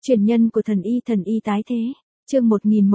Truyền nhân của thần y tái thế. Chương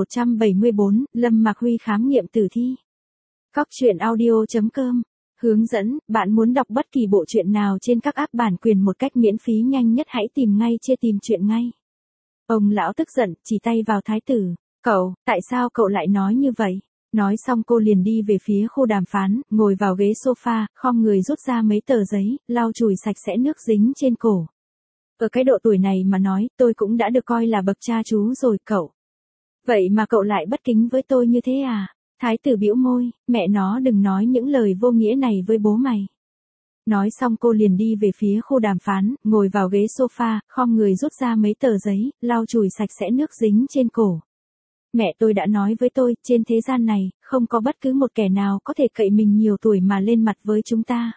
1174, Lâm Mạc Huy khám nghiệm tử thi. Cóc truyện audio.com. Hướng dẫn, bạn muốn đọc bất kỳ bộ truyện nào trên các app bản quyền một cách miễn phí nhanh nhất hãy tìm ngay trên tìm truyện ngay. Ông lão tức giận, chỉ tay vào thái tử. Cậu, tại sao cậu lại nói như vậy? Nói xong cô liền đi về phía khu đàm phán, ngồi vào ghế sofa, khom người rút ra mấy tờ giấy, lau chùi sạch sẽ nước dính trên cổ. Ở cái độ tuổi này mà nói, tôi cũng đã được coi là bậc cha chú rồi cậu. Vậy mà cậu lại bất kính với tôi như thế à? Thái tử bĩu môi, mẹ nó đừng nói những lời vô nghĩa này với bố mày. Nói xong cô liền đi về phía khu đàm phán, ngồi vào ghế sofa, khom người rút ra mấy tờ giấy, lau chùi sạch sẽ nước dính trên cổ. Mẹ tôi đã nói với tôi, trên thế gian này, không có bất cứ một kẻ nào có thể cậy mình nhiều tuổi mà lên mặt với chúng ta.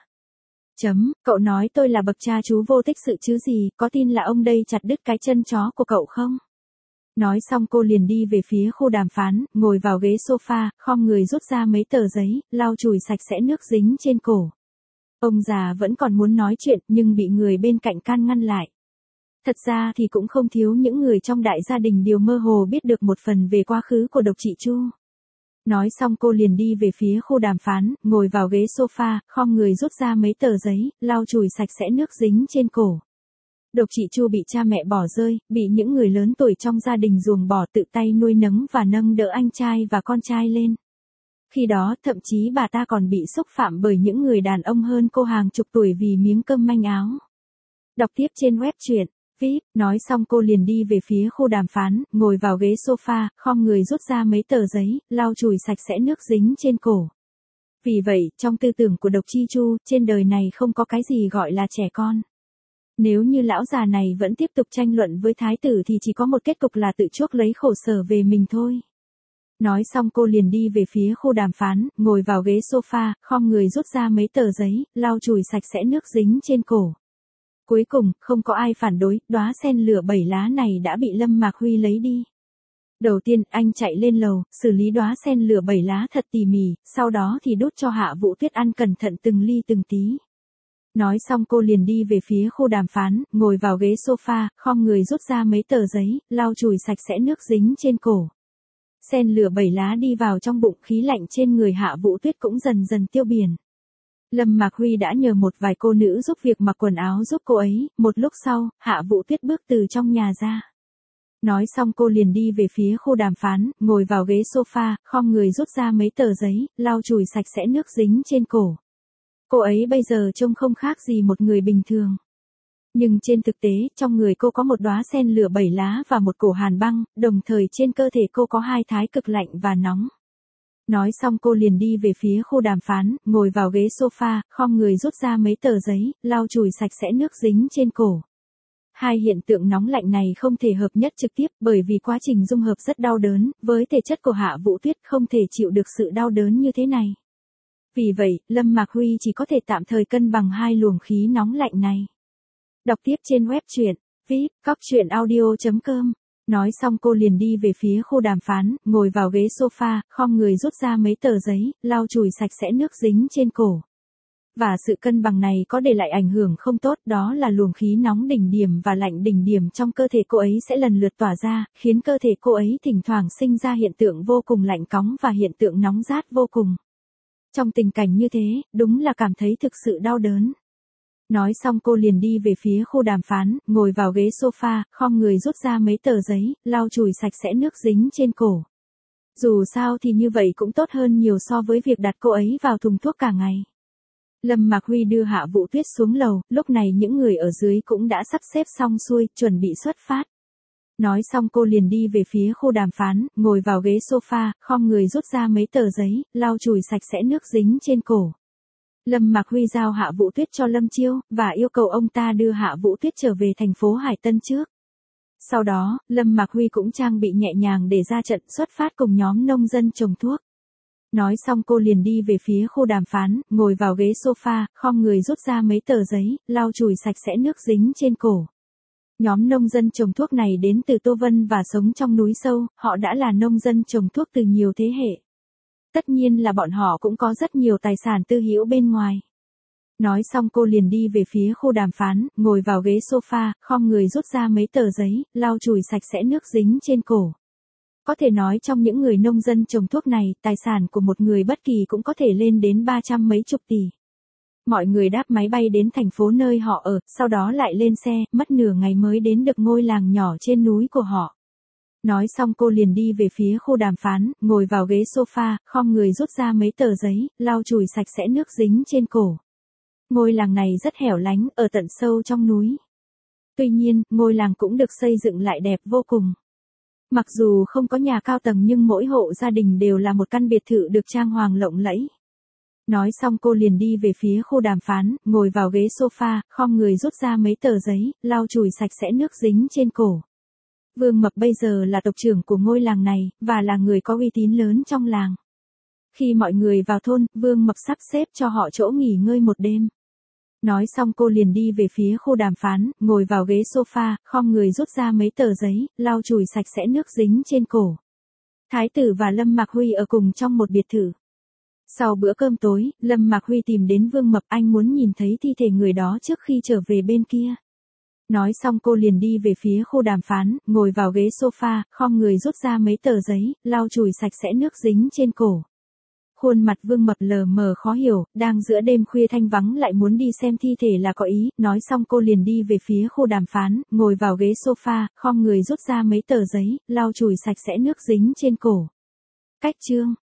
Cậu nói tôi là bậc cha chú vô tích sự chứ gì, có tin là ông đây chặt đứt cái chân chó của cậu không? Nói xong cô liền đi về phía khu đàm phán, ngồi vào ghế sofa, khom người rút ra mấy tờ giấy, lau chùi sạch sẽ nước dính trên cổ. Ông già vẫn còn muốn nói chuyện nhưng bị người bên cạnh can ngăn lại. Thật ra thì cũng không thiếu những người trong đại gia đình đều mơ hồ biết được một phần về quá khứ của độc chị Chu. Nói xong cô liền đi về phía khu đàm phán, ngồi vào ghế sofa, khom người rút ra mấy tờ giấy, lau chùi sạch sẽ nước dính trên cổ. Độc chị Chu bị cha mẹ bỏ rơi, bị những người lớn tuổi trong gia đình ruồng bỏ tự tay nuôi nấng và nâng đỡ anh trai và con trai lên. Khi đó, thậm chí bà ta còn bị xúc phạm bởi những người đàn ông hơn cô hàng chục tuổi vì miếng cơm manh áo. Đọc tiếp trên web truyện. VIP, nói xong cô liền đi về phía khu đàm phán, ngồi vào ghế sofa, khom người rút ra mấy tờ giấy, lau chùi sạch sẽ nước dính trên cổ. Vì vậy, trong tư tưởng của độc chi Chu, trên đời này không có cái gì gọi là trẻ con. Nếu như lão già này vẫn tiếp tục tranh luận với thái tử thì chỉ có một kết cục là tự chuốc lấy khổ sở về mình thôi. Nói xong cô liền đi về phía khu đàm phán, ngồi vào ghế sofa, khom người rút ra mấy tờ giấy, lau chùi sạch sẽ nước dính trên cổ. Cuối cùng, không có ai phản đối, đóa sen lửa 7 lá này đã bị Lâm Mạc Huy lấy đi. Đầu tiên, anh chạy lên lầu, xử lý đóa sen lửa 7 lá thật tỉ mỉ, sau đó thì đút cho Hạ Vũ Tuyết ăn cẩn thận từng ly từng tí. Nói xong cô liền đi về phía khu đàm phán, ngồi vào ghế sofa, khom người rút ra mấy tờ giấy, lau chùi sạch sẽ nước dính trên cổ. Sen lửa 7 lá đi vào trong bụng, khí lạnh trên người Hạ Vũ Tuyết cũng dần dần tiêu biển. Lâm Mạc Huy đã nhờ một vài cô nữ giúp việc mặc quần áo giúp cô ấy, một lúc sau, Hạ Vũ Tuyết bước từ trong nhà ra. Nói xong cô liền đi về phía khu đàm phán, ngồi vào ghế sofa, khom người rút ra mấy tờ giấy, lau chùi sạch sẽ nước dính trên cổ. Cô ấy bây giờ trông không khác gì một người bình thường. Nhưng trên thực tế, trong người cô có một đóa sen lửa 7 lá và một cổ hàn băng, đồng thời trên cơ thể cô có hai thái cực lạnh và nóng. Nói xong cô liền đi về phía khu đàm phán, ngồi vào ghế sofa, khom người rút ra mấy tờ giấy, lau chùi sạch sẽ nước dính trên cổ. Hai hiện tượng nóng lạnh này không thể hợp nhất trực tiếp bởi vì quá trình dung hợp rất đau đớn, với thể chất của Hạ Vũ Tuyết không thể chịu được sự đau đớn như thế này. Vì vậy, Lâm Mạc Huy chỉ có thể tạm thời cân bằng hai luồng khí nóng lạnh này. Đọc tiếp trên web truyện. VIP, cóc truyện audio.com. Nói xong cô liền đi về phía khu đàm phán, ngồi vào ghế sofa, khom người rút ra mấy tờ giấy, lau chùi sạch sẽ nước dính trên cổ. Và sự cân bằng này có để lại ảnh hưởng không tốt, đó là luồng khí nóng đỉnh điểm và lạnh đỉnh điểm trong cơ thể cô ấy sẽ lần lượt tỏa ra, khiến cơ thể cô ấy thỉnh thoảng sinh ra hiện tượng vô cùng lạnh cóng và hiện tượng nóng rát vô cùng. Trong tình cảnh như thế, đúng là cảm thấy thực sự đau đớn. Nói xong cô liền đi về phía khu đàm phán, ngồi vào ghế sofa, khom người rút ra mấy tờ giấy, lau chùi sạch sẽ nước dính trên cổ. Dù sao thì như vậy cũng tốt hơn nhiều so với việc đặt cô ấy vào thùng thuốc cả ngày. Lâm Mạc Huy đưa Hạ Vũ Tuyết xuống lầu, lúc này những người ở dưới cũng đã sắp xếp xong xuôi, chuẩn bị xuất phát. Nói xong cô liền đi về phía khu đàm phán, ngồi vào ghế sofa, khom người rút ra mấy tờ giấy, lau chùi sạch sẽ nước dính trên cổ. Lâm Mạc Huy giao Hạ Vũ Tuyết cho Lâm Chiêu, và yêu cầu ông ta đưa Hạ Vũ Tuyết trở về thành phố Hải Tân trước. Sau đó, Lâm Mạc Huy cũng trang bị nhẹ nhàng để ra trận xuất phát cùng nhóm nông dân trồng thuốc. Nói xong cô liền đi về phía khu đàm phán, ngồi vào ghế sofa, khom người rút ra mấy tờ giấy, lau chùi sạch sẽ nước dính trên cổ. Nhóm nông dân trồng thuốc này đến từ Tô Vân và sống trong núi sâu, họ đã là nông dân trồng thuốc từ nhiều thế hệ. Tất nhiên là bọn họ cũng có rất nhiều tài sản tư hữu bên ngoài. Nói xong cô liền đi về phía khu đàm phán, ngồi vào ghế sofa, khom người rút ra mấy tờ giấy, lau chùi sạch sẽ nước dính trên cổ. Có thể nói trong những người nông dân trồng thuốc này, tài sản của một người bất kỳ cũng có thể lên đến 300 mấy chục tỷ. Mọi người đáp máy bay đến thành phố nơi họ ở, sau đó lại lên xe, mất nửa ngày mới đến được ngôi làng nhỏ trên núi của họ. Nói xong cô liền đi về phía khu đàm phán, ngồi vào ghế sofa, khom người rút ra mấy tờ giấy, lau chùi sạch sẽ nước dính trên cổ. Ngôi làng này rất hẻo lánh, ở tận sâu trong núi. Tuy nhiên, ngôi làng cũng được xây dựng lại đẹp vô cùng. Mặc dù không có nhà cao tầng nhưng mỗi hộ gia đình đều là một căn biệt thự được trang hoàng lộng lẫy. Nói xong cô liền đi về phía khu đàm phán, ngồi vào ghế sofa, khom người rút ra mấy tờ giấy, lau chùi sạch sẽ nước dính trên cổ. Vương Mập bây giờ là tộc trưởng của ngôi làng này, và là người có uy tín lớn trong làng. Khi mọi người vào thôn, Vương Mập sắp xếp cho họ chỗ nghỉ ngơi một đêm. Nói xong cô liền đi về phía khu đàm phán, ngồi vào ghế sofa, khom người rút ra mấy tờ giấy, lau chùi sạch sẽ nước dính trên cổ. Thái tử và Lâm Mạc Huy ở cùng trong một biệt thự. Sau bữa cơm tối, Lâm Mạc Huy tìm đến Vương Mập, anh muốn nhìn thấy thi thể người đó trước khi trở về bên kia. Nói xong cô liền đi về phía khu đàm phán, ngồi vào ghế sofa, khom người rút ra mấy tờ giấy, lau chùi sạch sẽ nước dính trên cổ. Khuôn mặt Vương Mập lờ mờ khó hiểu, đang giữa đêm khuya thanh vắng lại muốn đi xem thi thể là có ý. Nói xong cô liền đi về phía khu đàm phán, ngồi vào ghế sofa, khom người rút ra mấy tờ giấy, lau chùi sạch sẽ nước dính trên cổ. Cách chương